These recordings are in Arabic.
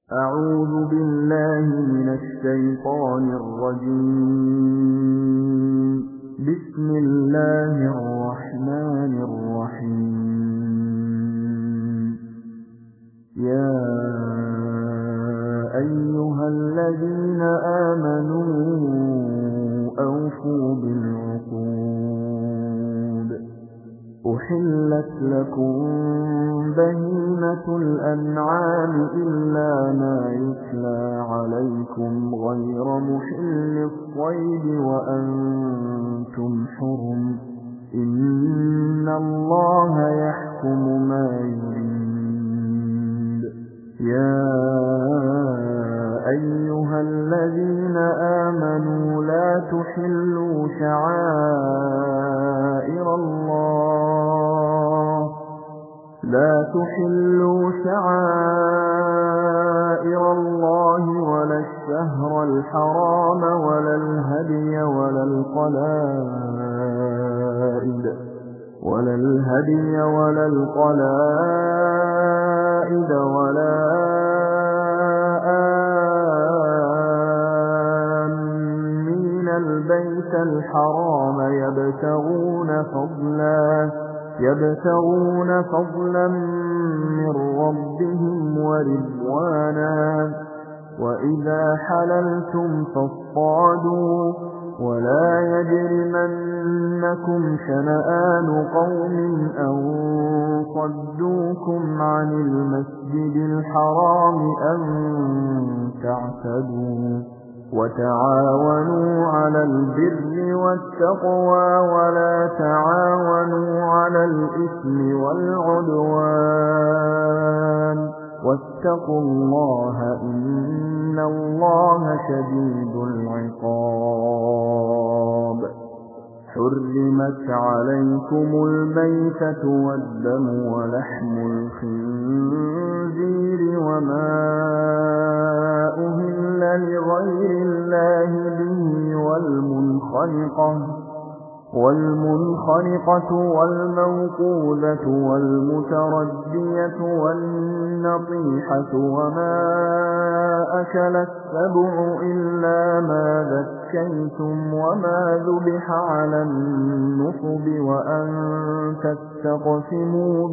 أعوذ بالله من الشيطان الرجيم. بسم الله الرحمن الرحيم. يا أيها الذين آمنوا أوفوا بالعقود. أحلت لكم بهيمة الأنعام إلا ما يتلى عليكم غير محل الصيد وأنتم حرم. إن الله يحكم ما يريد. يا أيها الذين آمنوا لا تحلوا شعائر الله ولا الشهر الحرام ولا الهدي ولا القلائد ولا آمين البيت الحرام يبتغون فضلا من ربهم ورضوانا. وإذا حللتم فاصطادوا ولا يجرمنكم شنآن قوم أن صدوكم عن المسجد الحرام أن تعتدوا. وتعاونوا على البر والتقوى ولا تعاونوا على الإثم والعدوان. واتقوا الله إن الله شديد العقاب. حرمت عليكم الميتة والدم ولحم الخنزير وما أهل لغير الله به والمنخنقة والموقوذة والمتردية والنطيحة وما أكل السبع إلا ما ذكيتم وما ذبح على النصب وأن تستقسموا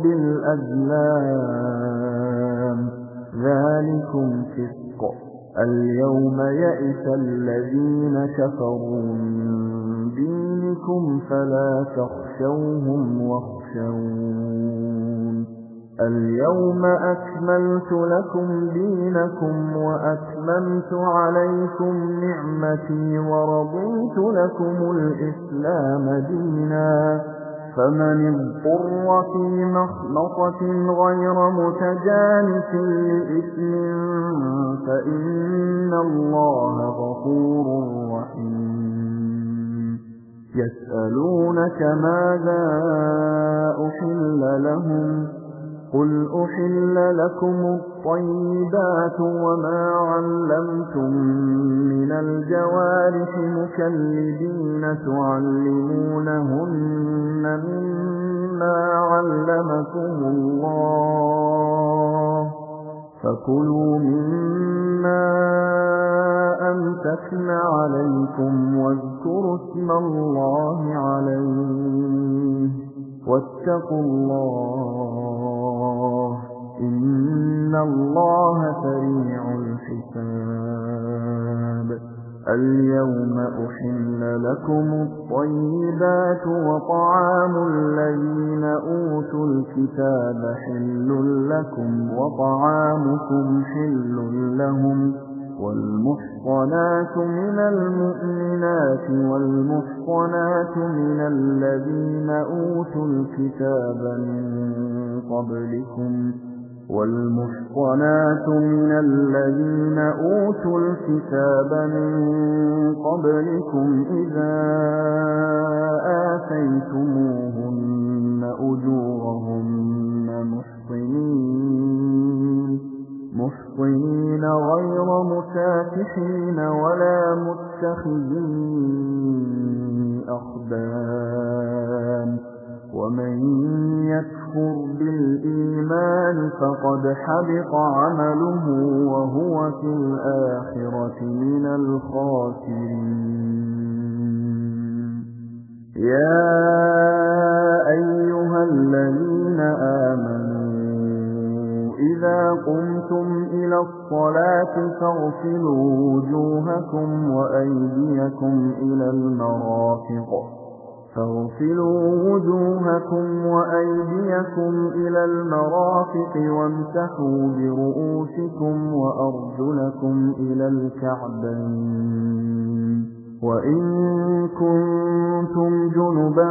بالأزلام ذلكم فسق. اليوم يئس الذين كفروا من دينكم فلا تخشوهم واخشون. اليوم أكملت لكم دينكم وأتممت عليكم نعمتي ورضيت لكم الإسلام دينا. فمن اضطر في مخمصة غير متجانف لإثم فإن الله غفور رحيم. يسألونك ماذا أحل لهم قل أحل لكم الطيبات وما علمتم من الجوارح مكلبين تعلمونهن مما علمكم الله فكلوا مما أمسكن عليكم واذكروا اسم الله عليه واتقوا الله إن الله سريع الحساب. اليوم أحل لكم الطيبات وطعام الذين أوتوا الكتاب حل لكم وطعامكم حل لهم. والمحصنات من المؤمنات والمحصنات من الذين أوتوا الكتاب من قبلكم إذا آتيتموهن أجورهن محصنين غير مسافحين ولا متخذي أخدان. ومن يكفر يكفر بالإيمان فقد حبط عمله وهو في الآخرة من الخاسرين. يا أيها الذين آمنوا إذا قمتم إلى الصلاة فاغسلوا وجوهكم وأيديكم إلى المرافق وامسحوا برؤوسكم وأرجلكم إلى الكعبين وإن كنتم جنبا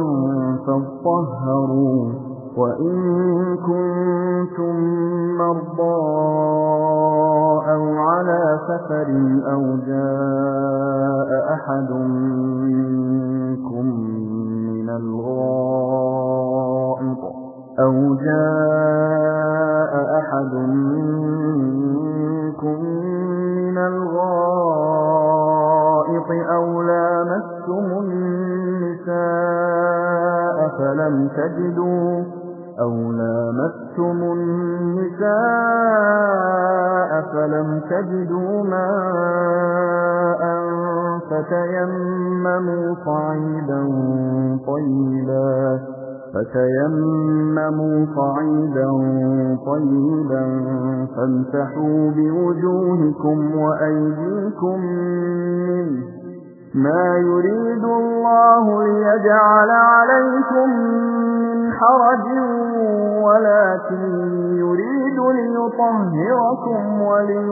فاطهروا وإن كنتم مرضى أو على سفر أو جاء أحد منكم من الغائط أو لامستم النساء فلم تجدوا ماء فتيمموا صعيدا طيبا فامسحوا بوجوهكم وأيديكم منه ما يريد الله ليجعل عليكم من حرج ولكن يريد ليطهركم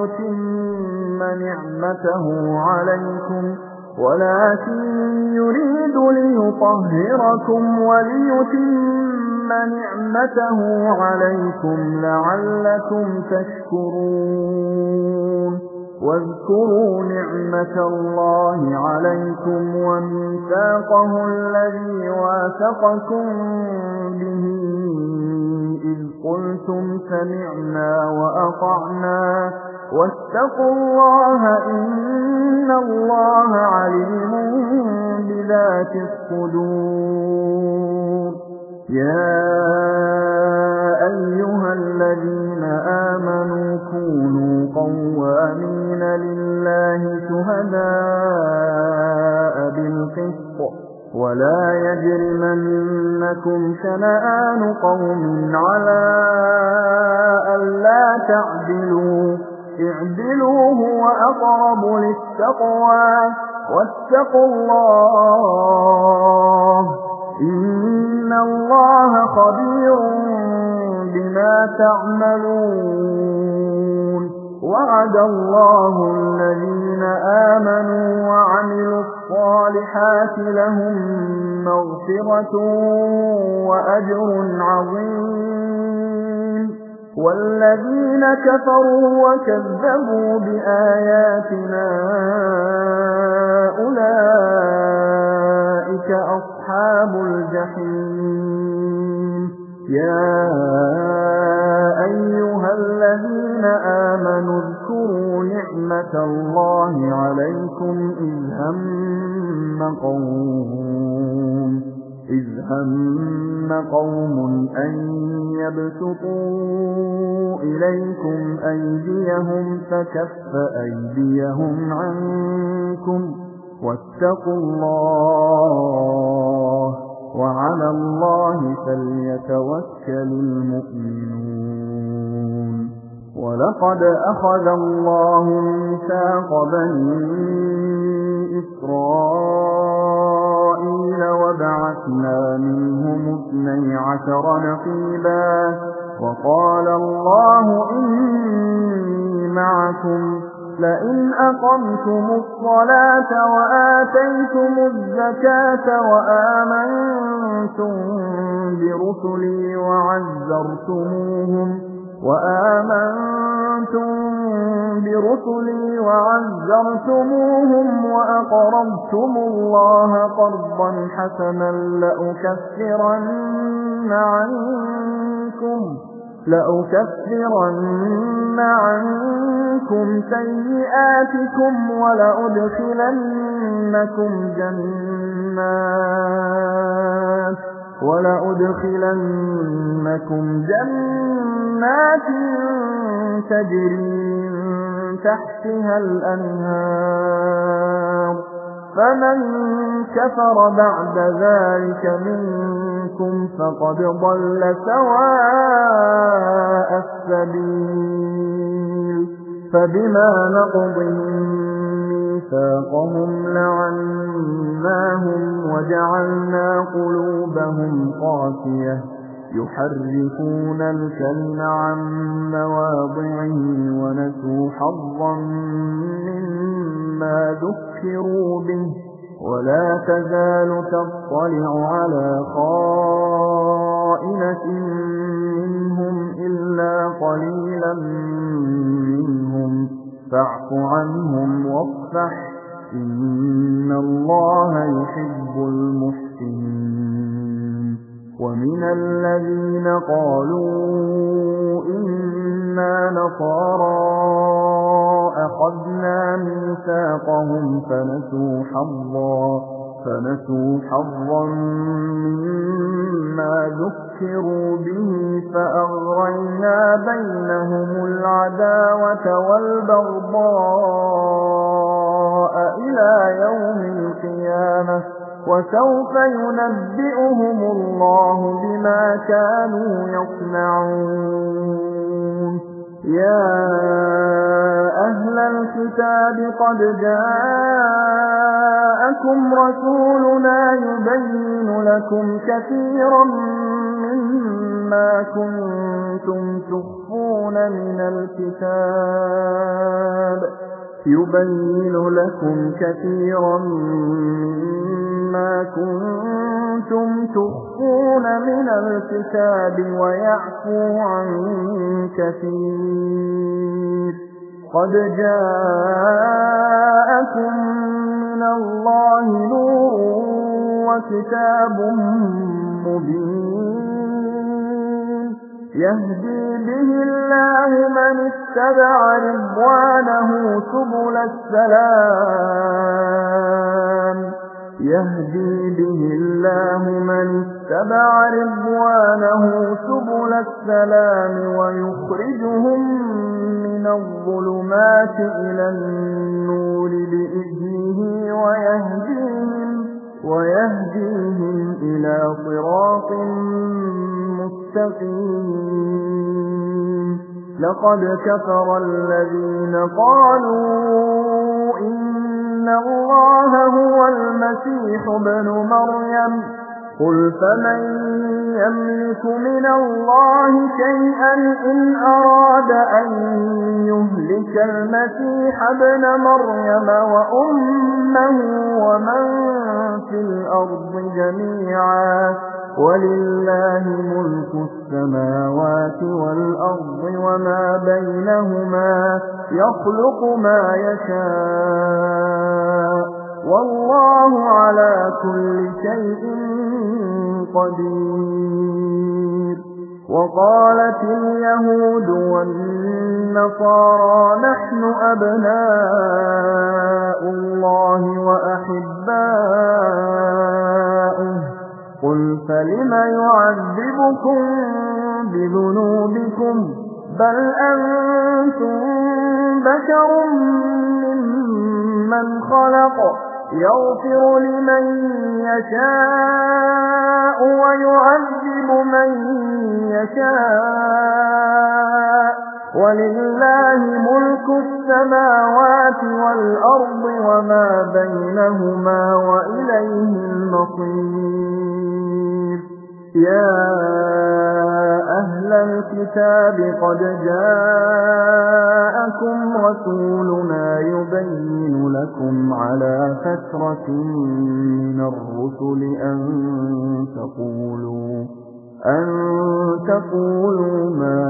وليتم نعمته عليكم لعلكم تشكرون. واذكروا نعمة الله عليكم وميثاقه الذي واثقكم به إذ قلتم سمعنا وأطعنا واتقوا الله إن الله عليم بذات الصدور. يا أيها الذين آمنوا كونوا قوامين لله شهداء بالقسط ولا يجرمنكم شنآن قوم على ألا تعدلوا اعدلوا هو أقرب للتقوى واتقوا الله إن الله خبير بما تعملون. وعد الله الذين آمنوا وعملوا الصالحات لهم مغفرة وأجر عظيم والذين كفروا وكذبوا بآياتنا أولئك أصحاب الجحيم. يا أيها الذين آمنوا اذكروا نعمة الله عليكم إذ هم قوم أن يبسطوا إليكم أيديهم فكف أيديهم عنكم واتقوا الله وعلى الله فليتوكل المؤمنون. ولقد أخذ الله ميثاق بني إسرائيل وبعثنا منهم 12 نقيبا وقال الله إني معكم لئن أقمتم الصلاة وآتيتم الزكاة وآمنتم برسلي وعزرتموهم وأقرضتم الله قرضا حسنا لأكفرن عنكم سيئاتكم ولأدخلنكم جنات تجري من تحتها الأنهار فمن كفر بعد ذلك منكم فقد ضل سواء السبيل فبما نقضهم ميثاقهم لعناهم وجعلنا قلوبهم قاسية يحرفون الكلم عن مواضعه ونسوا حظا مما ذكروا به ولا تزال تطلع على خائنة منهم إلا قليلا منهم فاعف عنهم واصفح إن الله يحب المحسنين ومن الذين قالوا إنا نصارى أخذنا ميثاقهم فنسوا حظا مما ذكروا به فأغرينا بينهم العداوة والبغضاء إلى يوم القيامة وسوف ينبئهم الله بما كانوا يصنعون يا أهل الكتاب قد جاءكم رسولنا يبين لكم كثيرا مما كنتم تخفون من الكتاب ويعفو عن كثير قد جاءكم من الله نور وكتاب مبين يهدي به الله من اتبع رضوانه سبل السلام ويخرجهم من الظلمات إلى النور بإذنه ويهديهم إلى صراط مستقيم لقد كفر الذين قالوا إن الله هو المسيح ابن مريم قل فمن يملك من الله شيئا إن أراد أن يهلك المسيح ابن مريم وأمه ومن في الأرض جميعا ولله ملك السماوات والأرض وما بينهما يخلق ما يشاء والله على كل شيء قدير وقالت اليهود والنصارى نحن أبناء الله وأحباؤه قل فلم يعذبكم بذنوبكم بل أنتم بشر ممن خلق يغفر لمن يشاء ويعذب من يشاء ولله ملك السماوات والأرض وما بينهما وإليه المصير يا أهل الكتاب قد جاءكم رسولنا يبين لكم على فترة من الرسل أن تقولوا ما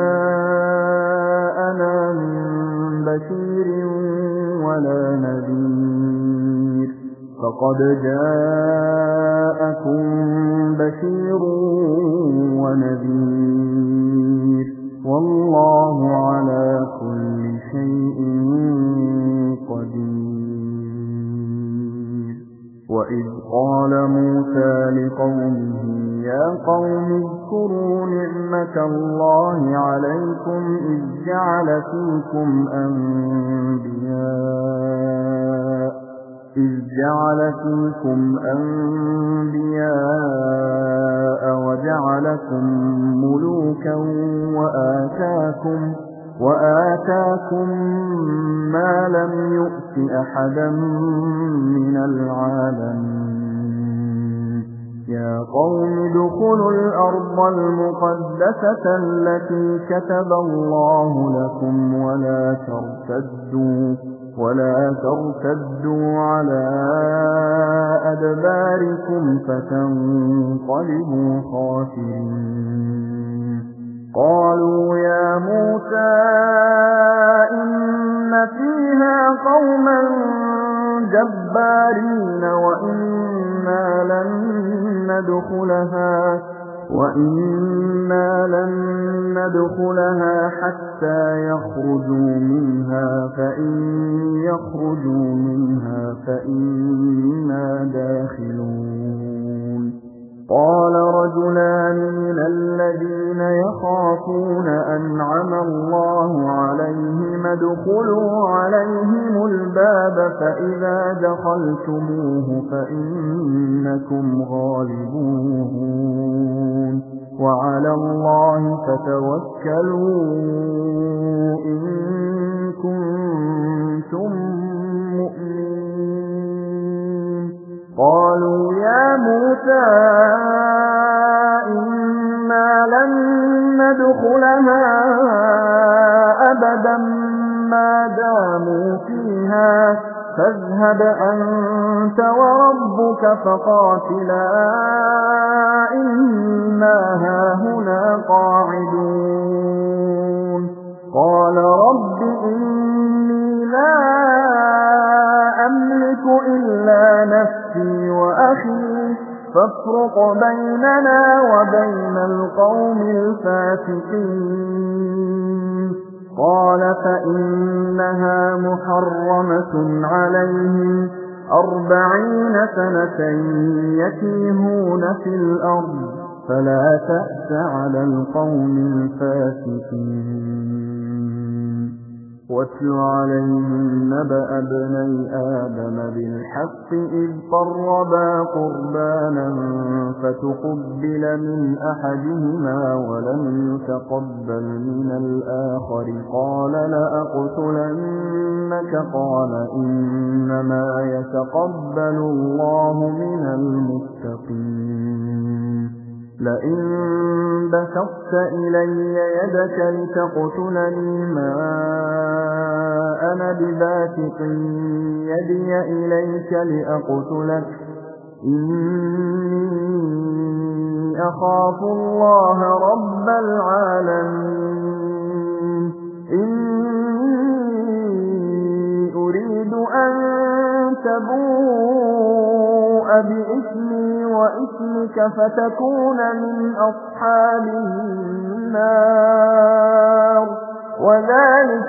جاءنا من بشير ولا نذير فقد جاءكم بشير ونذير والله على كل شيء قدير وإذ قال موسى لقومه يا قوم اذكروا نعمة الله عليكم إذ جعل فيكم أنبياء وجعلكم ملوكا وآتاكم ما لم يؤت أحدا من العالمين يا قوم ادخلوا الأرض المقدسة التي كتب الله لكم ولا ترتدوا على أدباركم فتنقلبوا خاسرين قالوا يا موسى إن فيها قوما جبارين وإنا لن ندخلها حتى يخرجوا منها فإن يخرجوا منها فإنا داخلون قال رجلان من الذين يخافون أنعم الله عليهم ادخلوا عليهم الباب فإذا دخلتموه فإنكم غالبون وعلى الله فتوكلوا إن كنتم مؤمنين قالوا يا موسى إنا لن ندخلها أبدا ما داموا فيها فاذهب أنت وربك فقاتلا إنا هاهنا قاعدون قال رب إني لا أملك إلا نفسي وأخي فافرق بيننا وبين القوم الفاسقين قال فإنها محرمة عليهم 40 سنة يتيهون في الأرض فلا تأس على القوم الفاسقين واتل عليهم نبأ ابني آدم بالحق إذ قربا قربانا فتقبل من أحدهما ولم يتقبل من الآخر قال لأقتلنك قال إنما يتقبل الله من المتقين لئن بسطت إلي يدك لتقتلني ما أنا بباسط يدي إليك لأقتلك إني أخاف الله رب العالمين إني أريد أن تبوء بإثمي وإثمك فتكون من أصحاب النار وذلك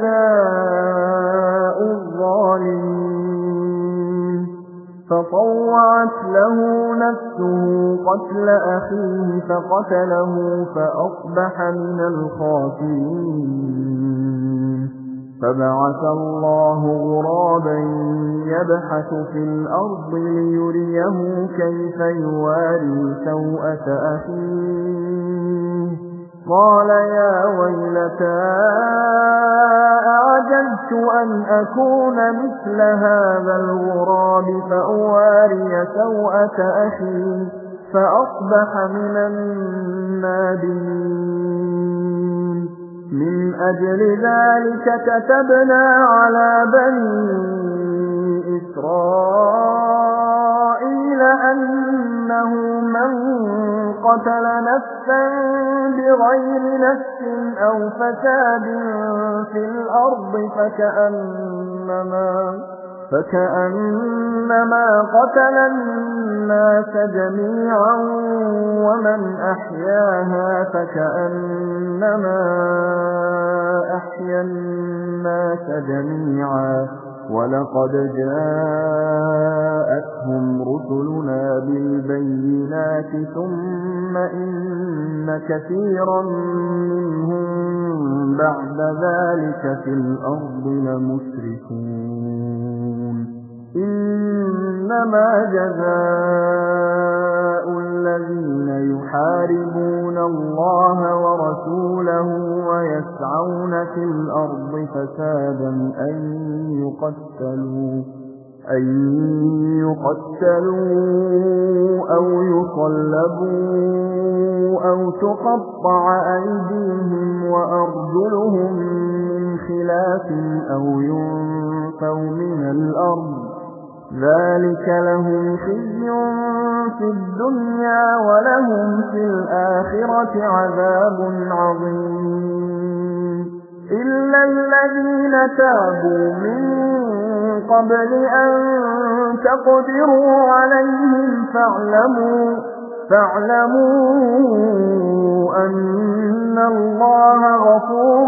جزاء الظالمين فطوعت له نفسه قتل أخيه فقتله فأصبح من الخاسرين فبعث الله غرابا يبحث في الأرض ليريه كيف يواري سوءة أخيه قال يا ويلتى أعجزت أن أكون مثل هذا الغراب فأواري سوءة أخي فأصبح من النادمين من أجل ذلك كتبنا على بني إسرائيل أنه من قتل نفسا بغير نفس أو فساد في الأرض فكأنما قتل الناس جميعا ومن أحياها فكأنما أحيا الناس جميعا ولقد جاءتهم رسلنا بالبينات ثم إن كثيرا منهم بعد ذلك في الأرض لمسرفون إنما جزاء الذين يحاربون الله ورسوله ويسعون في الأرض فسادا أن يقتلوا أو يصلبوا أو تقطع أيديهم وأرجلهم من خلاف أو ينفوا من الأرض ذلك لهم خزي في الدنيا ولهم في الآخرة عذاب عظيم إلا الذين تابوا من قبل أن تقدروا عليهم فاعلموا أن الله غفور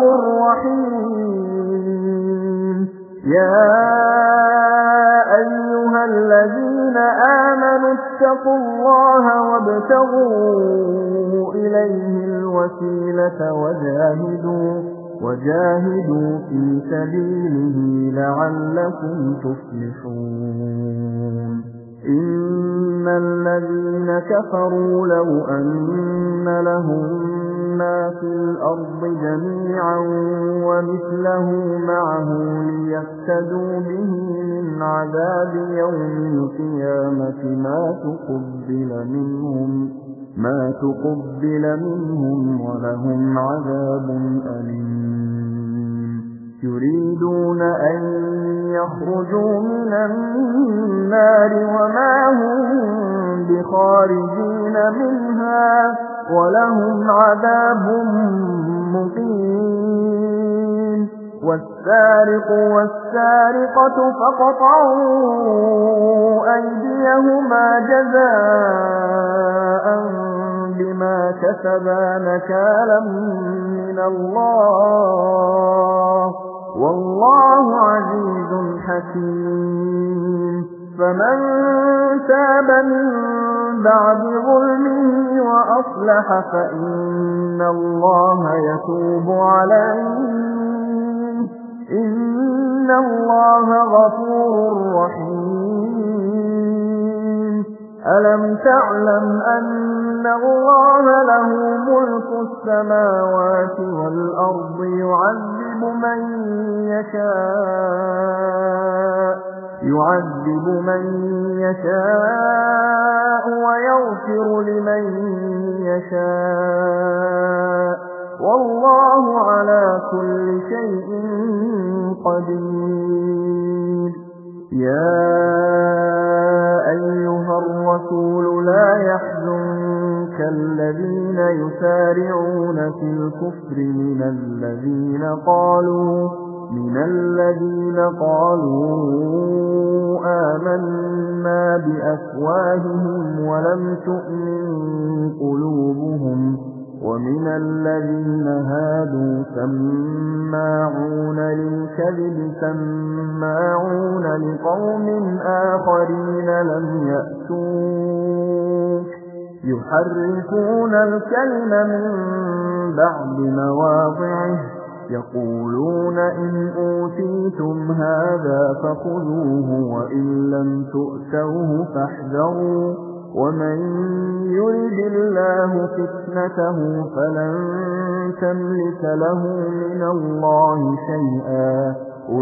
رحيم يا أيها الذين آمنوا اتقوا الله وابتغوا إليه الوسيلة وجاهدوا في سبيله لعلكم تفلحون إن الذين كفروا لو أن لهم ما في الأرض جميعا ومثله معه ليفتدوا به من عذاب يوم القيامة ما تقبل منهم ولهم عذاب أليم يريدون أن يخرجوا من النار وما هم بخارجين منها ولهم عذاب مقيم والسارق والسارقة فاقطعوا أيديهما جزاء بما كسبا نكالا من الله والله عزيز حكيم فمن تاب من بعد ظلمه وأصلح فإن الله يتوب عليه إن الله غفور رحيم ألم تعلم أن الله له ملك السماوات والأرض يعذب من يشاء ويغفر لمن يشاء والله على كل شيء قدير يا أيها الرسول لا يحزنك الذين يسارعون في الكفر من الذين قالوا آمنا بأفواههم ولم تؤمن قلوبهم ومن الذين هادوا سماعون للكذب سماعون لقوم آخرين لم يأتوك يحرفون الكلم من بعد مواضعه يقولون إن أوتيتم هذا فخذوه وإن لم تؤتوه فاحذروا ومن يرد الله فتنته فلن تملك له من الله شيئا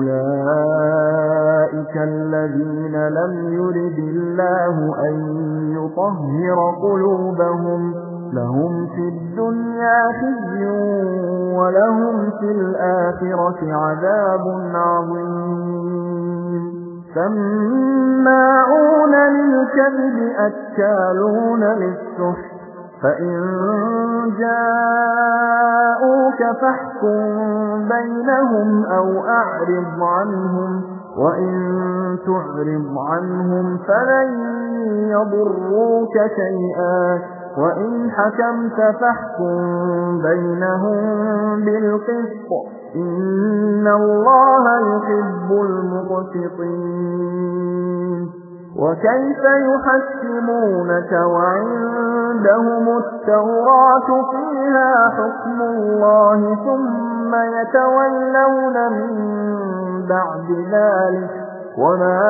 أولئك الذين لم يرد الله أن يطهر قلوبهم لهم في الدنيا خزي ولهم في الآخرة عذاب عظيم سماعون للكذب أكالون للسحت فإن جاءوك فاحكم بينهم أو أعرض عنهم وإن تعرض عنهم فلن يضروك شيئا وإن حكمت فاحكم بينهم بالقسط إن الله يحب المقسطين وكيف يحكمونك وعندهم التوراة فيها حكم الله ثم يتولون من بعد ذلك وما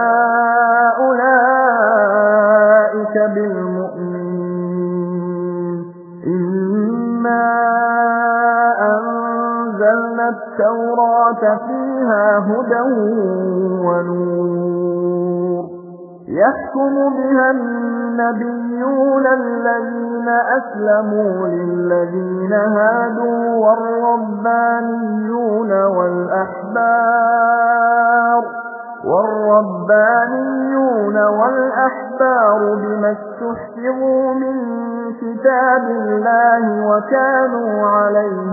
أولئك بالمؤمنين إنا أنزلنا التوراة فيها هدى ونور يحكم بها النبيون الذين أسلموا للذين هادوا والربانيون والأحبار بما استحفظوا من كتاب الله وكانوا عليه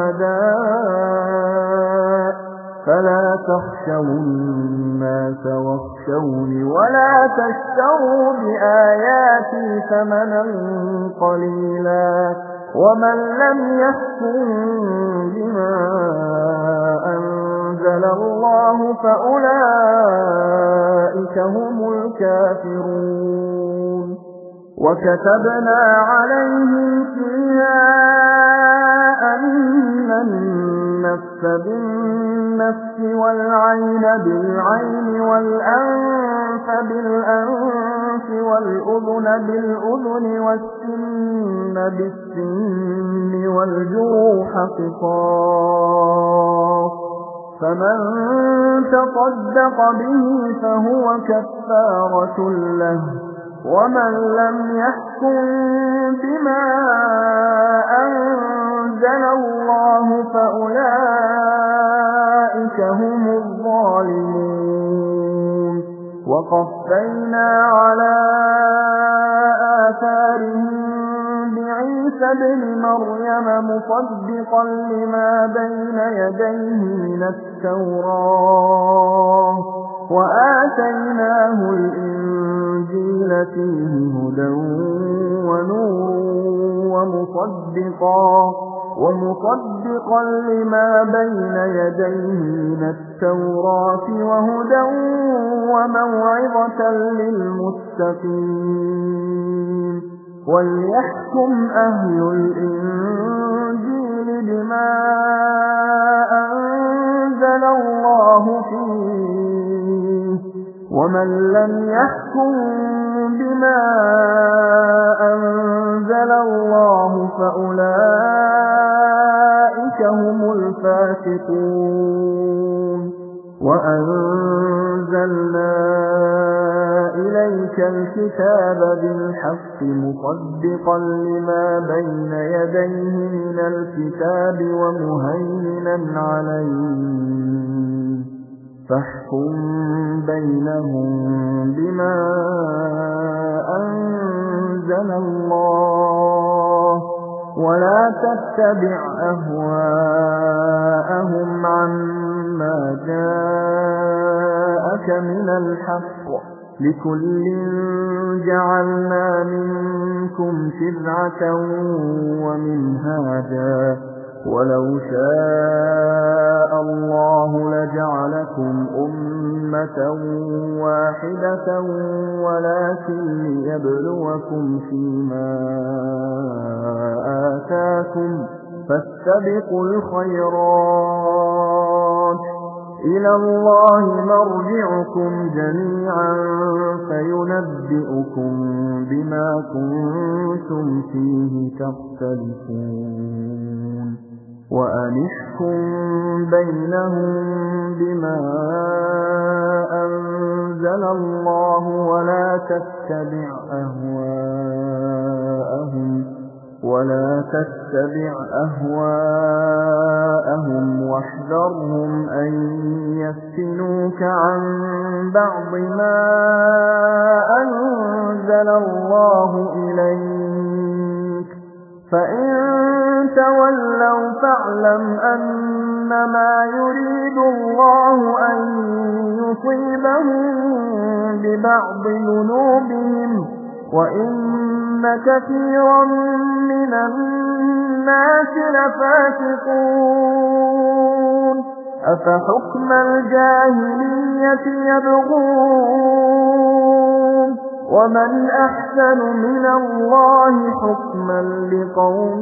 شهداء فلا تخشوا الناس واخشوني ولا تشتروا بآياتي ثمنا قليلا ومن لم يحكم بما أنزل الله فأولئك هم الكافرون وكتبنا عليهم فيها أن النفس بالنفس والعين بالعين والأنف بالأنف والأذن بالأذن والسن بالسن والجروح قصاص فمن تصدق به فهو كفارة له ومن لم يحكم بما أنزل الله فأولئك هم الظالمون وقفينا على آثارهم بعيسى ابن مريم مصدقا لما بين يديه من التوراة وآتيناه الإنجيل فيه هدى ونور ومصدقا لما بين يديه من التوراة وهدى وموعظة للمتقين وليحكم أهل الإنجيل بما أنزل الله فيه ومن لم يحكم بما أنزل الله فأولئك هم الفاسقون وأنزلنا إليك الكتاب بالحق مصدقا لما بين يديه من الكتاب ومهيمنا عليه فاحكم بينهم بما أنزل الله ولا تتبع أهواءهم عما جاءك من الحق لكل جعلنا منكم شرعة ومنهاجا ولو شاء الله لجعلكم أمة واحدة ولكن ليبلوكم فيما آتاكم فاستبقوا الخيرات إلى الله مرجعكم جميعا فينبئكم بما كنتم فيه تختلفون وأنحكم بينهم بما أنزل الله ولا تتبع أهواءهم واحذرهم أن يفتنوك عن بعض ما أنزل الله إليك فإن تولوا فاعلم أنما يريد الله أن يصيبهم ببعض ذنوبهم وإن كثيرا من الناس لفاسقون أفحكم الجاهلية يبغون ومن أحسن من الله حكما لقوم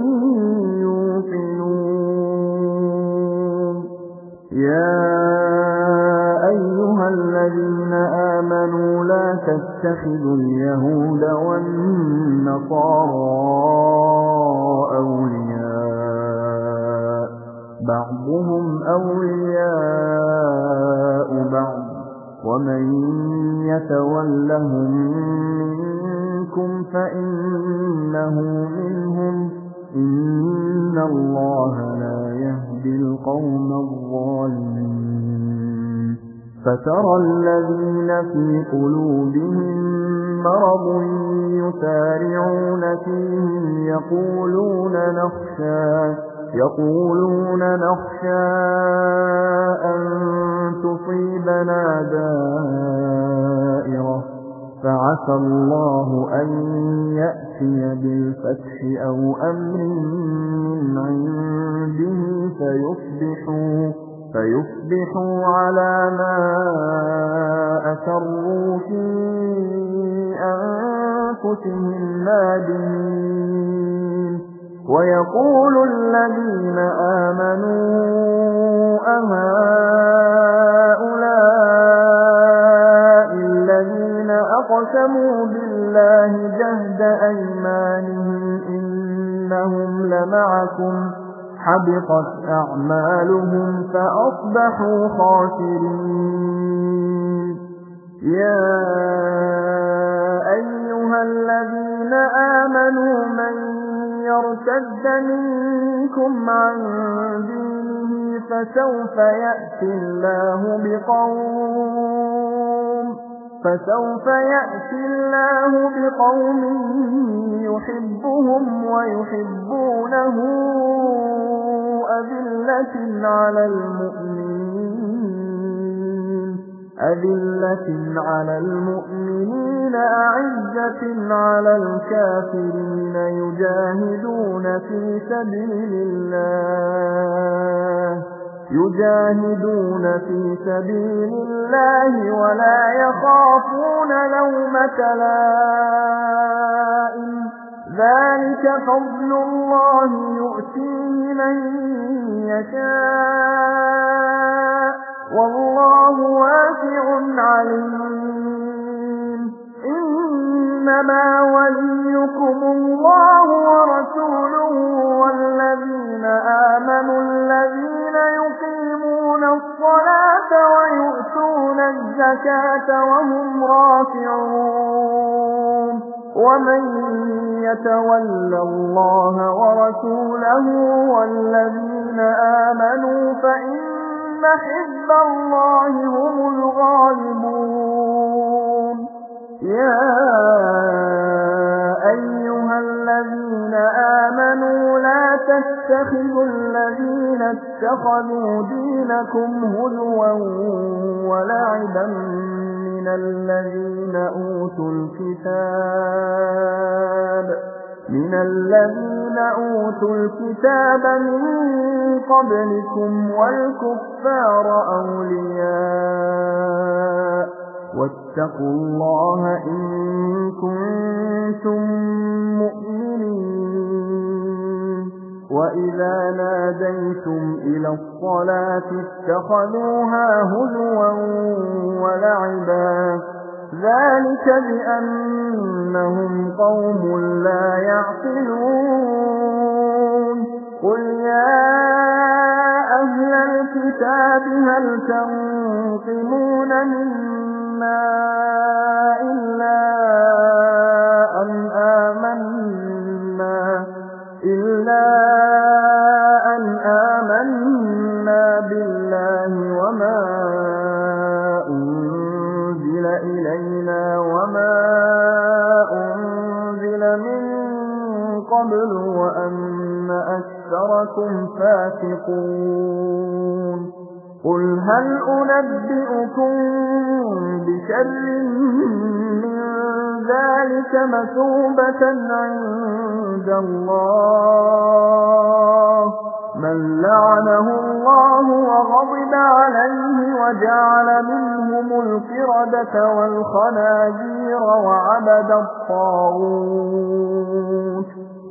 يوقنون يا أيها الذين آمنوا لا تتخذوا اليهود والنصارى أولياء بعضهم أولياء بعض ومن يتولهم منكم فإنه منهم إن الله لا يهدي القوم الظالمين فترى الذين في قلوبهم مرض يسارعون فيهم يقولون نخشى أن تصيبنا دائرة فعسى الله أن يأتي بالفتح أو أمر من عنده فيصبحوا على ما أسروا في أنفسهم نادمين ويقول الذين آمنوا أهؤلاء الذين أقسموا بالله جهد أيمانهم إنهم لمعكم حبطت أعمالهم فأصبحوا خاسرين يا أيها الذين آمنوا من يرتد منكم عن دينه فسوف يأتي الله بقوم يحبهم ويحبونه أذلة على المؤمنين أعزة على الكافرين يجاهدون في سبيل الله ولا يخافون لومة لائم ذلك فضل الله يؤتيه من يشاء والله واسع عليم إنما وليكم الله ورسوله والذين آمنوا الذين يقيمون الصلاة ويؤتون الزكاة وهم راكعون ومن يتول الله ورسوله والذين آمنوا فإن حزب الله هم الغالبون يا أيها الذين آمنوا لا تتخذوا الذين اتخذوا دينكم هزوا ولعبا من الذين أوتوا الكتاب من قبلكم والكفار أولياء واتقوا الله إن كنتم مؤمنين وإذا ناديتم إلى الصلاة اتخذوها هزوا ولعبا ذلك بأنهم قوم لا يعقلون قل يا أهل الكتاب هل تنقمون منا إلا أن آمنا بالله وما أنزل إلينا وما أنزل من قبل وأن أكثركم فاسقون قل هل أنبئكم بشر من ذلك مثوبة عند الله من لعنه الله وغضب عليه وجعل منهم القردة والخنازير وعبد الطاغوت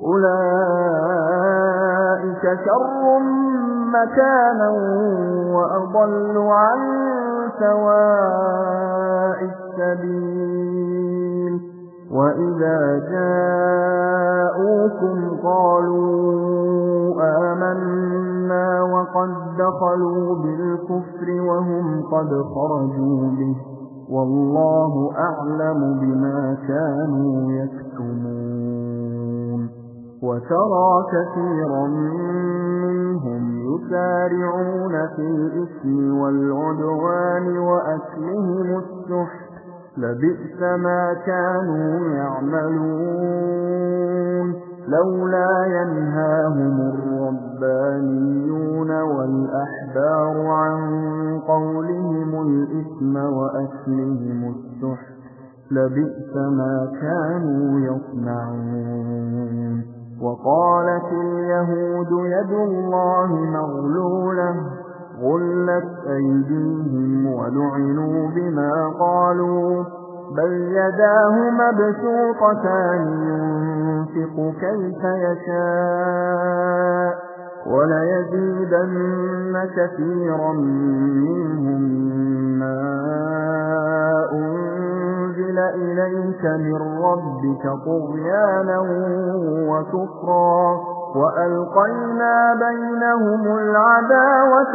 أولئك شر مكانا وأضل عن سواء السبيل وإذا جاءوكم قالوا آمنا وقد دخلوا بالكفر وهم قد خرجوا به والله أعلم بما كانوا يكتمون وترى كثيرا منهم يسارعون في الإثم والعدوان وأكلهم السحت لبئس ما كانوا يعملون لولا ينهاهم الربانيون والأحبار عن قولهم الإثم وأكلهم السحت لبئس ما كانوا يصنعون وقالت اليهود يد الله مغلولة غلت أيديهم ولعنوا بما قالوا بل يداه مبسوطتان ينفق كيف يشاء وليزيدن كثيرا منهم ما أنزل إليك من ربك طغيانا وكفرا وألقينا بينهم العداوة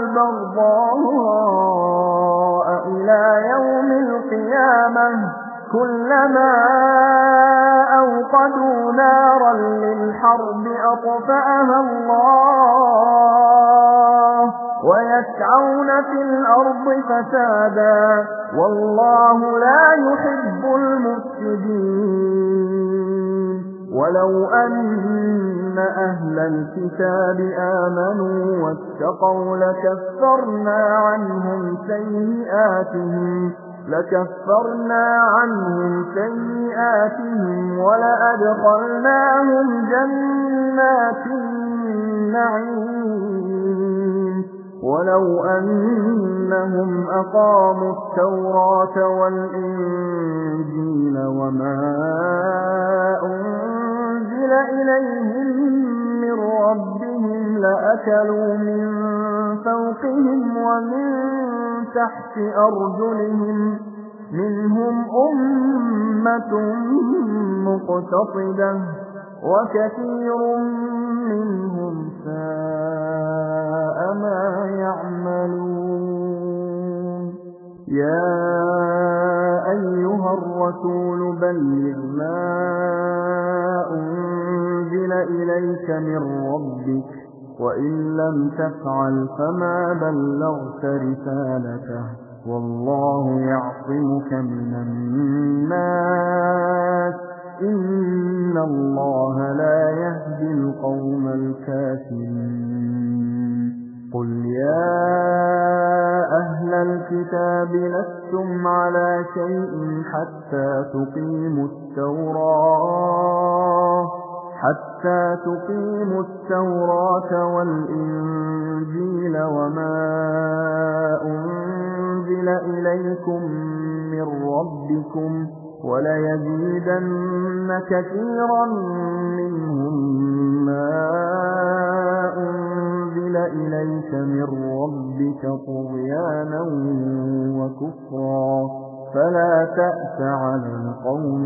والبغضاء إلى يوم القيامة كلما أوقدوا نارا للحرب أطفأها الله ويسعون في الأرض فسادا والله لا يحب المفسدين ولو أن أهل الكتاب آمنوا واتقوا لكفرنا عنهم سيئاتهم ولأدخلناهم جنات النعيم ولو أنهم أقاموا التوراة والإنجيل وما أنزل إليهم من ربهم لأكلوا من فوقهم ومن تحت أرجلهم منهم أمة مقتصدة وكثير منهم ساء ما يعملون يا أيها الرسول بلغ ما أنزل إليك من ربك وإن لم تفعل فما بلغت رسالته والله يعصمك من الناس إن الله لا يهدي القوم الكافرين قل يا أهل الكتاب لستم على شيء حتى تقيموا التوراة والإنجيل وما أنزل إليكم من ربكم وليزيدن كثيرا منهم ما أنزل إليك من ربك طغيانا وكفرا فلا تأس على القوم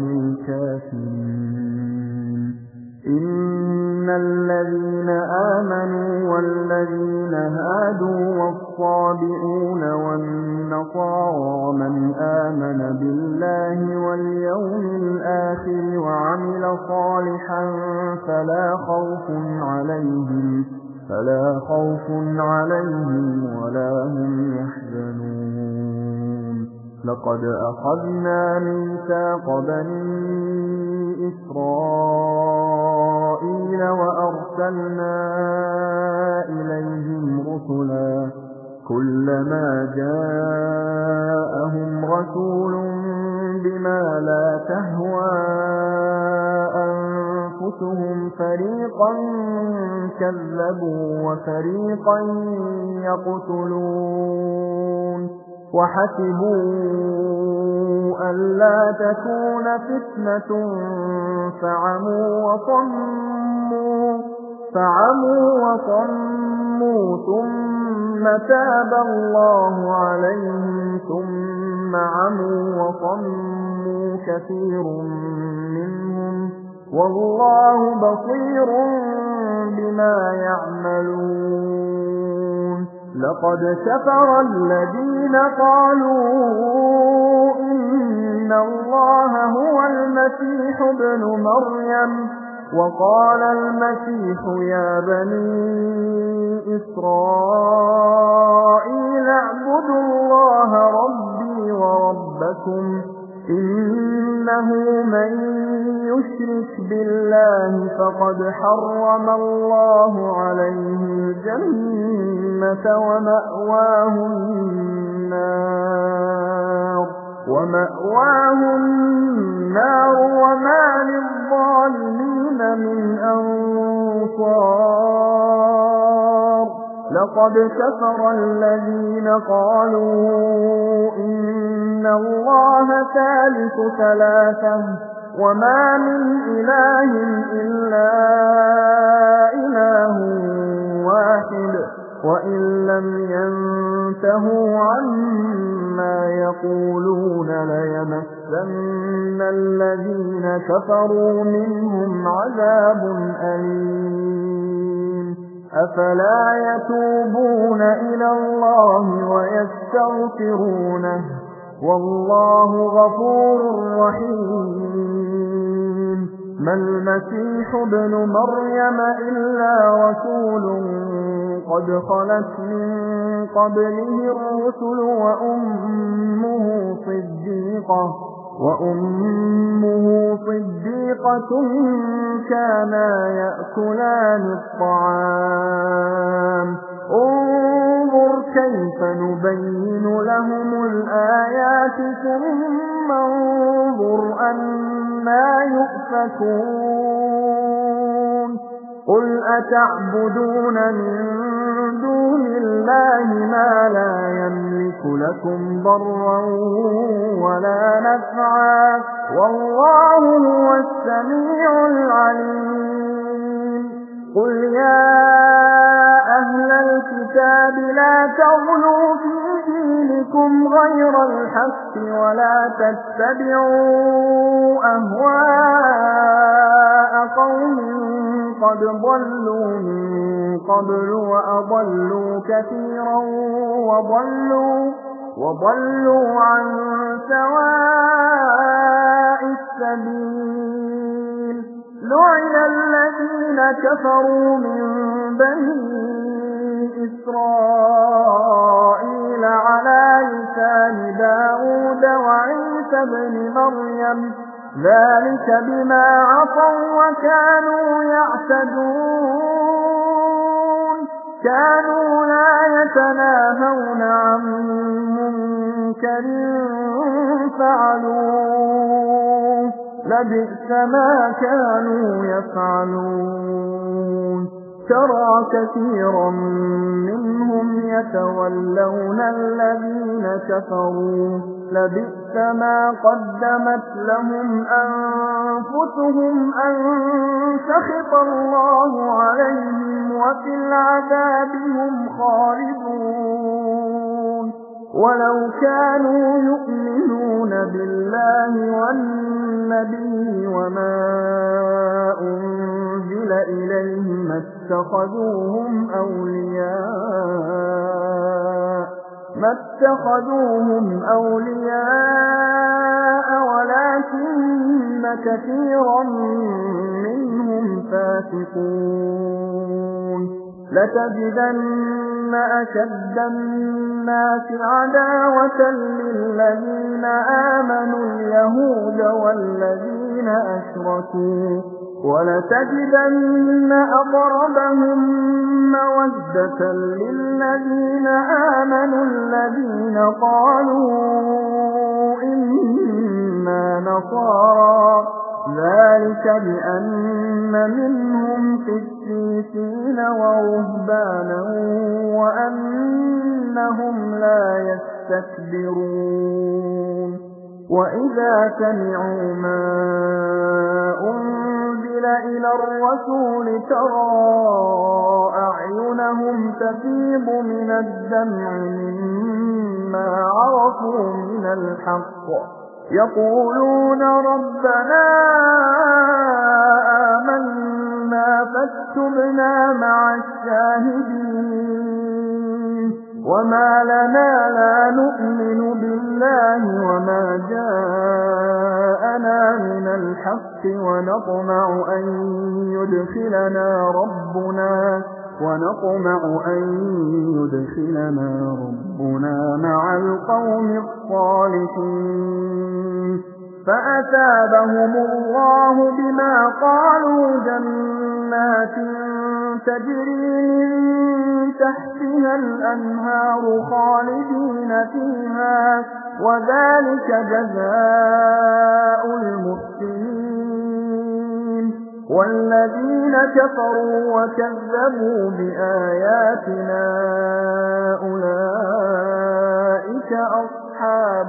الكافرين إن الذين آمنوا والذين هادوا والصابئون والنصارى من آمن بالله واليوم الآخر وعمل صالحا فلا خوف عليهم ولا هم يحزنون لقد أخذنا ميثاق بني إسرائيل وأرسلنا إليهم رسلا كلما جاءهم رسول بما لا تهوى أنفسهم فريقا كذبوا وفريقا يقتلون وحسبوا ألا تكون فتنة فعموا وصموا ثم تاب الله عليهم ثم عموا وصموا كثير منهم والله بصير بما يعملون لقد كفر الذين قالوا إن الله هو المسيح ابن مريم وقال المسيح يا بني إسرائيل اعبدوا الله ربي وربكم إنه من يشرك بالله فقد حرم الله عليه الجنة ومأواه النار وما للظالمين من أنصار لقد كفر الذين قالوا إن الله ثالث ثلاثة وما من إله إلا إله واحد وإن لم ينتهوا عما يقولون ليمسن الذين كفروا منهم عذاب أليم أفلا يتوبون إلى الله ويستغفرونه والله غفور رحيم ما المسيح ابن مريم إلا رسول قد خلت من قبله الرسل وأمه صديقة كانا يأكلان الطعام انظر كيف نبين لهم الآيات ثم انظر أنا يؤفكون قل أتعبدون من دون الله ما لا يملك لكم ضرا ولا نفعا والله هو السميع العليم قل يا أهل الكتاب لا تغلوا في دينكم غير الحق ولا تتبعوا أهواء قوم قد ضلوا من قبل وأضلوا كثيرا وضلوا عن سواء السبيل لعن الذين كفروا من بني إسرائيل على لسان داود وعيسى بن مريم ذلك بما عصوا وكانوا يعتدون كانوا لا يتناهون عن منكر فعلوه لبئس ما كانوا يفعلون ترى كثيرا منهم يتولون الذين كفروا لبئس ما قدمت لهم أنفسهم أن سخط الله عليهم وفي العذاب هم خالدون ولو كانوا يؤمنون بالله والنبي وما أنزل إليه ما اتخذوهم أولياء ولكن كثيرا منهم فاسقون لتجدن أشد الناس عداوة للذين آمنوا اليهود والذين أشركوا ولتجدن أقربهم مودة للذين آمنوا الذين قالوا إنا والنصارى ذلك بأن منهم قسيسين ورهبانا وأنهم لا يستكبرون وإذا سمعوا ما أنزل إلى الرسول ترى أعينهم تفيض من الدمع مما عرفوا من الحق يقولون ربنا آمنا فاكتبنا مع الشاهدين وما لنا لا نؤمن بالله وما جاءنا من الحق ونطمع أن يدخلنا ربنا مع القوم الصالحين فأثابهم الله بما قالوا جنات تجري من تحتها الأنهار خالدين فيها وذلك جزاء المحسنين والذين كفروا وكذبوا بآياتنا أولئك أصحاب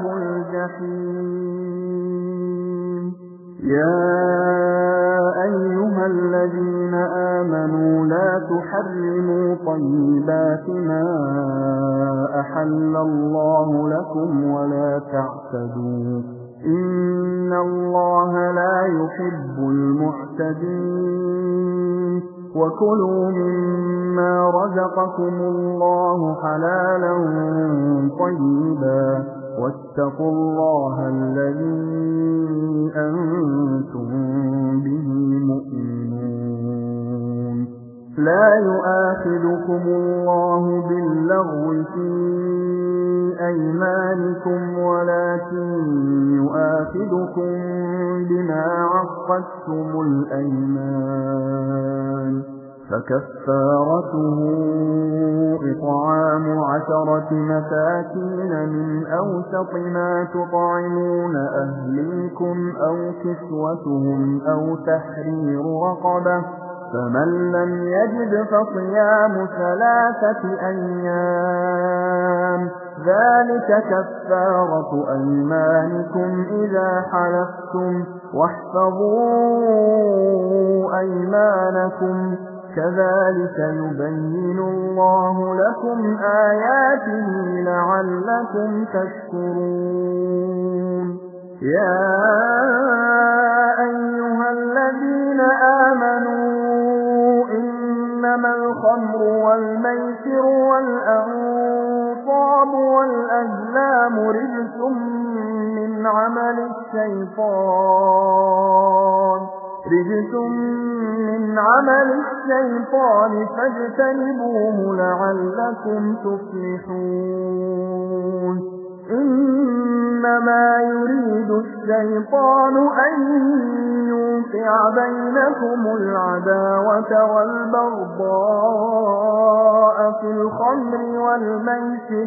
الجحيم يا أيها الذين آمنوا لا تحرموا طيبات ما أحل الله لكم ولا تعتدوا إن الله لا يحب المعتدين وكلوا مما رزقكم الله حلالا طيبا واتقوا الله الذي أنتم به مؤمنون لا يؤاخذكم الله باللغو في أيمانكم ولكن يؤاخذكم بما عقدتم الأيمان فكفارته إطعام 10 مساكين من أوسط ما تطعمون أهليكم أو كسوتهم أو تحرير رقبة فمن لم يجد فصيام 3 أيام ذلك كفارة أيمانكم إذا حلفتم واحفظوا أيمانكم كذلك يبين الله لكم آياته لعلكم تشكرون يا أيها الذين آمنوا إنما الخمر والميسر والأنصاب والأزلام رجس من عمل الشيطان فاجتنبوه لعلكم تفلحون إنما يريد الشيطان أن يوقع بينكم العداوة والبغضاء في الخمر والميسر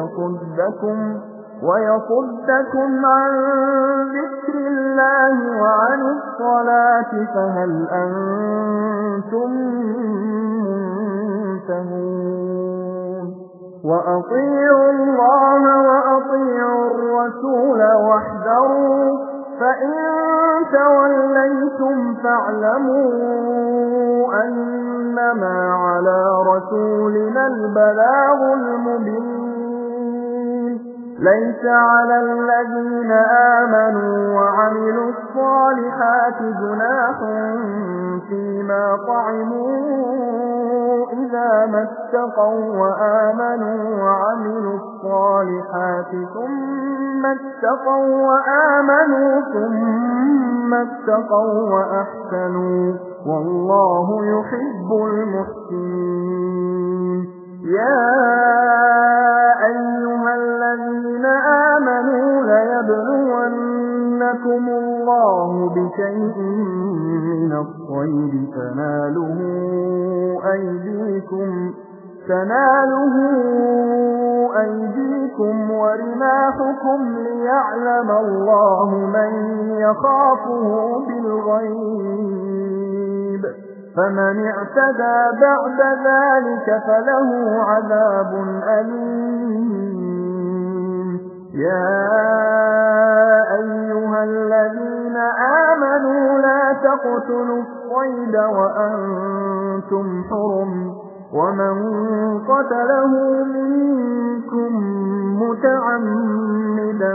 ويصدكم عن ذكر الله وعن الصلاة فهل أنتم منتهون وأطيعوا الله وأطيعوا الرسول واحذروا فإن توليتم فاعلموا أنما على رسولنا البلاغ المبين ليس على الذين آمنوا وعملوا الصالحات جناح فيما طعموا إذا ما اتقوا وآمنوا وعملوا الصالحات ثم اتقوا وأحسنوا والله يحب المحسنين يا أيها الذين آمنوا ليبلونكم الله بشيء من الصيد تناله أيديكم منكم ورماحكم ليعلم الله من يخافه بالغيب فمن اعتدى بعد ذلك فله عذاب أليم يا أيها الذين آمنوا لا تقتلوا الصيد وأنتم حرم ومن قتله منكم متعمدا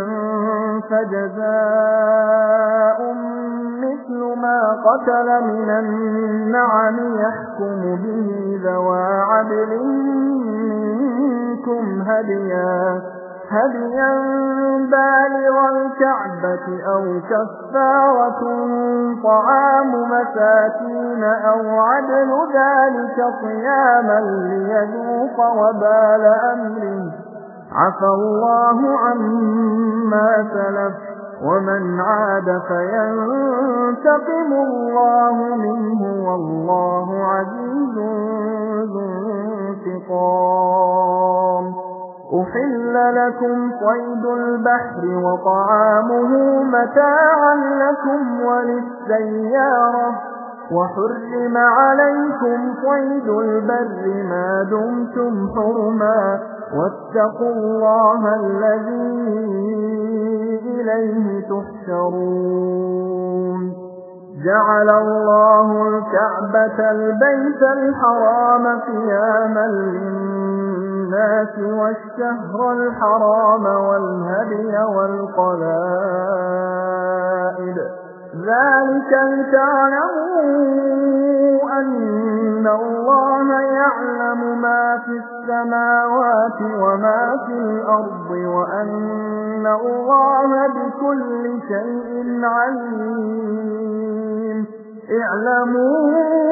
فجزاء مثل ما قتل من النعم يحكم به ذوى عدل منكم هديا بالغ الكعبة أو كفارة طعام مساكين أو عدل ذلك صياما ليذوق وبال أمره عفى الله عما سلف ومن عاد فينتقم الله منه والله عزيز ذو انتقام أحل لكم صيد البحر وطعامه متاعا لكم وللسيارة وحرم عليكم صيد البر ما دمتم حرما واتقوا الله الذي إليه تحشرون جعل الله الكعبة البيت الحرام قياما للناس والشهر الحرام والهدي والقلائد ذلك لتعلموا أن الله يعلم ما في السماوات وما في الأرض وأن الله بكل شيء عليم اعلموا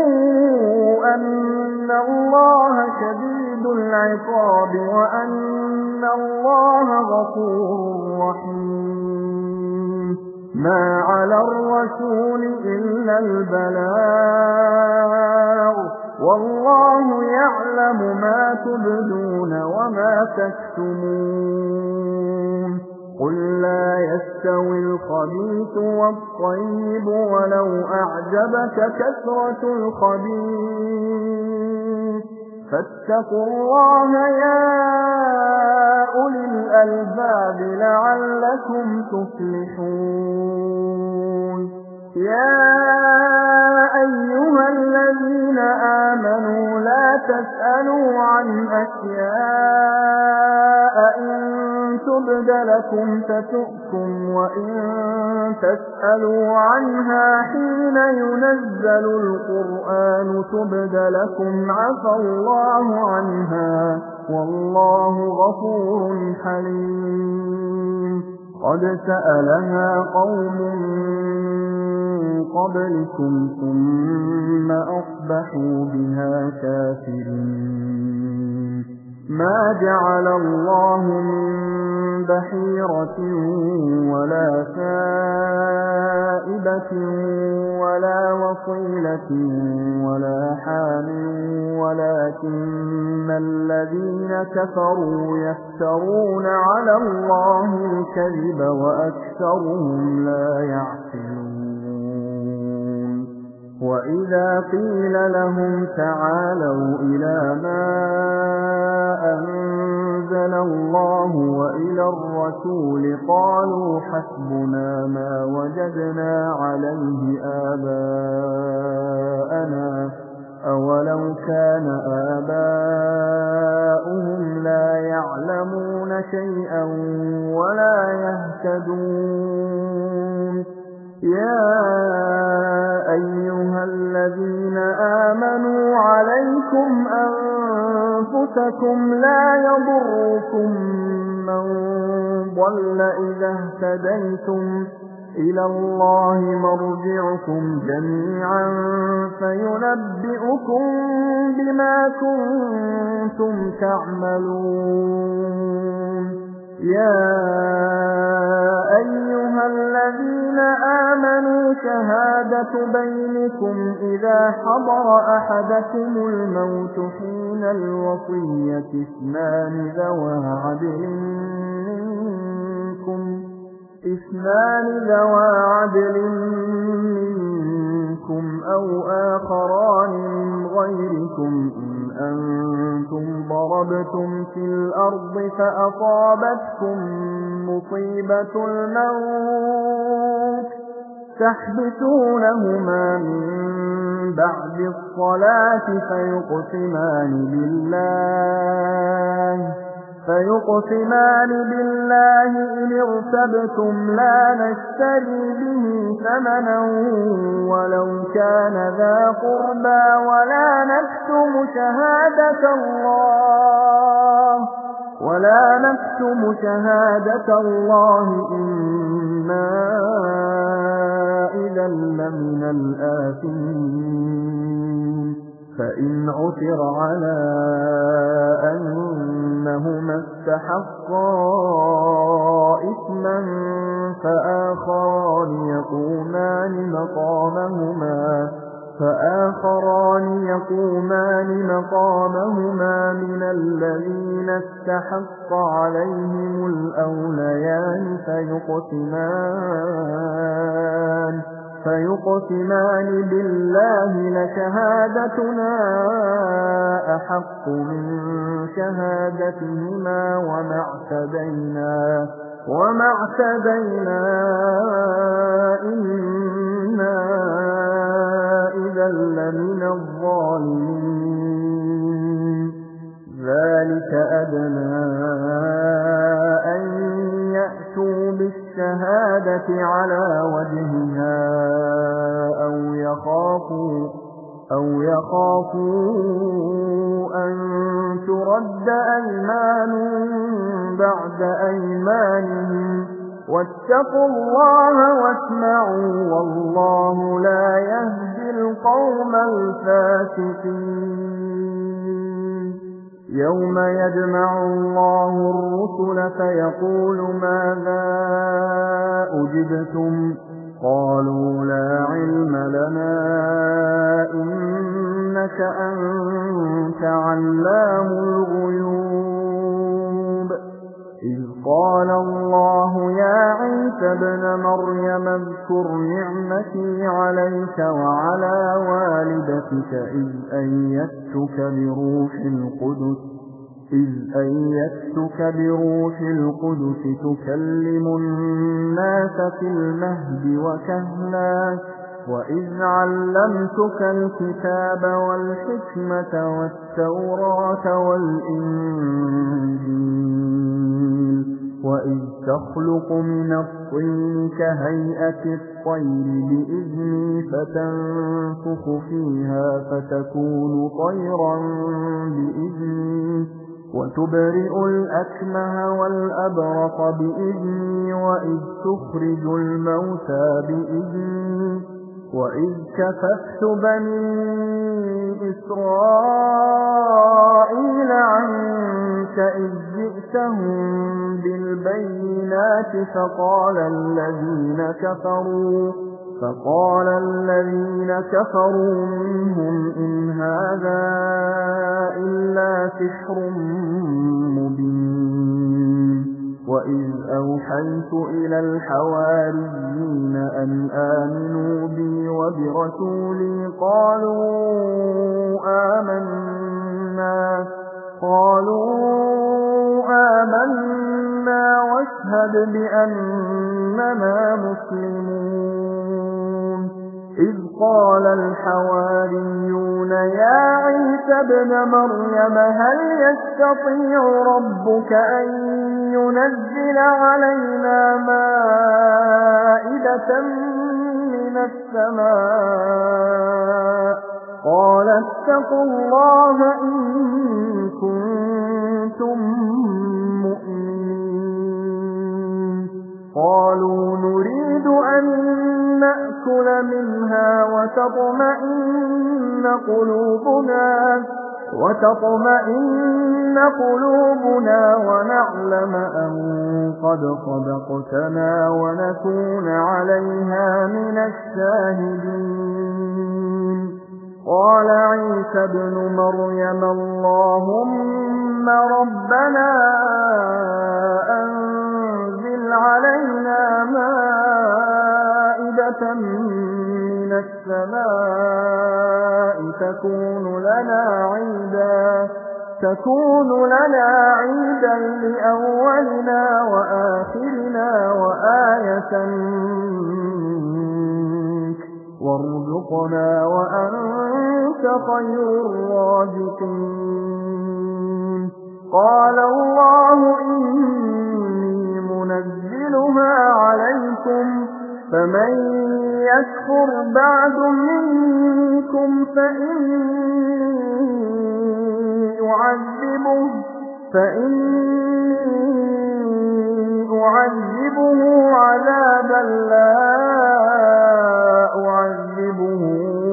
أن الله شديد العقاب وأن الله غفور رحيم ما على الرسول إلا البلاغ والله يعلم ما تبدون وما تكتمون قل لا يستوي الخبيث والطيب ولو أعجبك كثرة الخبيث فاتقوا الله يا أولي الألباب لعلكم تفلحون يا أيها الذين آمنوا لا تسألوا عن أشياء إن تبد لكم تسؤكم وإن تسألوا عنها حين ينزل القرآن تبد لكم عفى الله عنها والله غفور حليم قد سألها قوم قبلكم ثم أصبحوا بها كافرين ما جعل الله من بحيرة ولا سائبة ولا وصيلة ولا حام ولكن الذين كفروا يفترون على الله الكذب وأكثرهم لا يعقلون وإذا قيل لهم تعالوا إلى ما أنزل الله وإلى الرسول قالوا حسبنا ما وجدنا عليه آباءنا أولو كان آباؤهم لا يعلمون شيئا ولا يهتدون يا أيها الذين آمنوا عليكم أنفسكم لا يضركم من ضل إذا اهتديتم إلى الله مرجعكم جميعا فينبئكم بما كنتم تعملون يا أيها الذين آمنوا شهادة بينكم إذا حضر أحدكم الموت حين الوصية اثنان ذوى عدل اثنان ذوا عدل منكم أو آخران من غيركم إن أنتم ضربتم في الأرض فأصابتكم مصيبة الموت تحبسونهما من بعد الصلاة فيقسمان بالله إن ارتبتم لا نشتري به ثمنا ولو كان ذا قربى ولا نكتم شهادة الله إنا إذا لمن الآثمين فإن عثر على أنهما استحقا إثما فآخران يقومان مقامهما من الذين استحق عليهم الأوليان فيقسمان بالله لشهادتنا أحق من شهادتهما وما اعتدينا إنا إذا لمن الظالمين ذلك أدنى أن يأتوا بالشهادة على وجهها أو يخافوا أن ترد أيمان بعد أيمانهم واتقوا الله واسمعوا والله لا يهدي القوم الفاسقين يوم يجمع الله الرسل فيقول ماذا أجبتم قالوا لا علم لنا إنك أنت علام الغيوب إذ قال الله يا عيسى ابن مريم اذكر نعمتي عليك وعلى والدتك إذ أيدتك بروح القدس تكلم الناس في المهد وكهلا وإذ علمتك الكتاب والحكمة والتوراة والإنجيل وإذ تخلق من الطين كهيئة الطير بإذني فتنفخ فيها فتكون طيرا بإذني وتبرئ الأكمه والأبرص بإذني وإذ تخرج الموتى بإذني وإذ كففت بني إسرائيل عنك إذ جئتهم بالبينات فقال الذين كفروا منهم إن هذا إلا سحر مبين وإذ أوحيت إلى الحواريين أن آمنوا بي وبرسولي قالوا آمنا واشهد بأننا مسلمون إذ قال الحواريون يا عيسى ابن مريم هل يستطيع ربك أن ينزل علينا مائدة من السماء قال اتقوا الله إن كنتم مؤمنين قالوا نريد أن نأكل منها وتطمئن قلوبنا ونعلم أن قد صدقتنا ونكون عليها من الشاهدين قال عيسى ابن مريم اللهم ربنا أنزل علينا مِّنَ السَّمَاءِ تكون لنا عيدا لأولنا وآخرنا وآية منك وارزقنا وأنت خير الرازقين. قال الله إني منزلها عليكم فمن يكفر بعد منكم فإني أعذبه عذابا لا أعذبه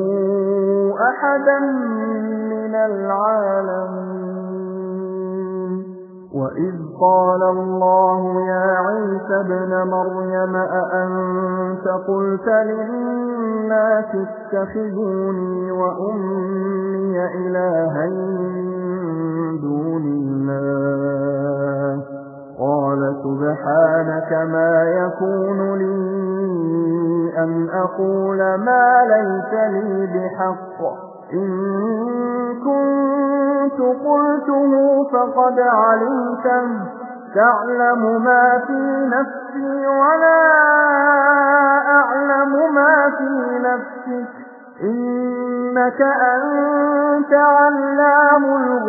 أحدا من العالمين. وإذ قال الله يا عيسى ابن مريم أأنت قلت للناس اتخذوني وأمي إلهين دون الله قال سبحانك ما يكون لي أن أقول ما ليس لي بحق إن كنت قلته فقد علمته تعلم ما في نفسي ولا أعلم ما في نفسك إنك أنت علام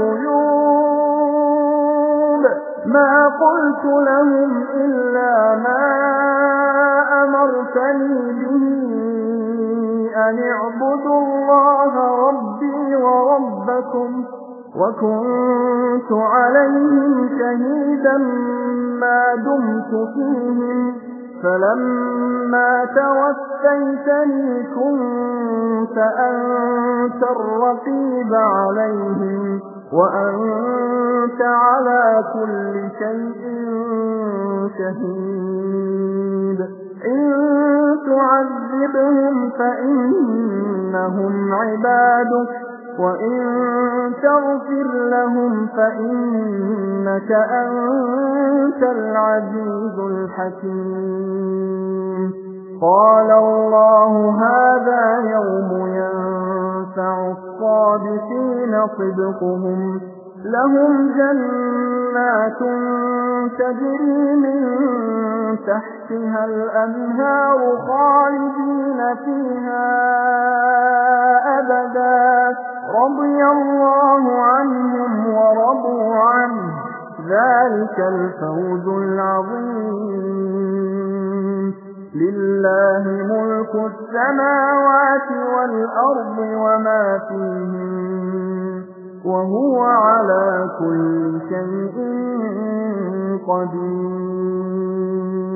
الغيوب. ما قلت لهم إلا ما أمرتني به أن اعبدوا الله ربي وربكم وكنت عليهم شهيدا ما دمت فيهم فلما توفيتني كنت أنت الرقيب عليهم وأنت على كل شيء شهيد. إن تعذبهم فإنهم عبادك وإن تغفر لهم فإنك أنت العزيز الحكيم. قال الله هذا يوم ينفع الصادقين صدقهم لهم جنات تجري من تحتها الأنهار خالدين فيها أبدا رضي الله عنهم ورضوا عنه ذلك الفوز العظيم. لله ملك السماوات والأرض وما فيهن وهو على كل شيء قدير.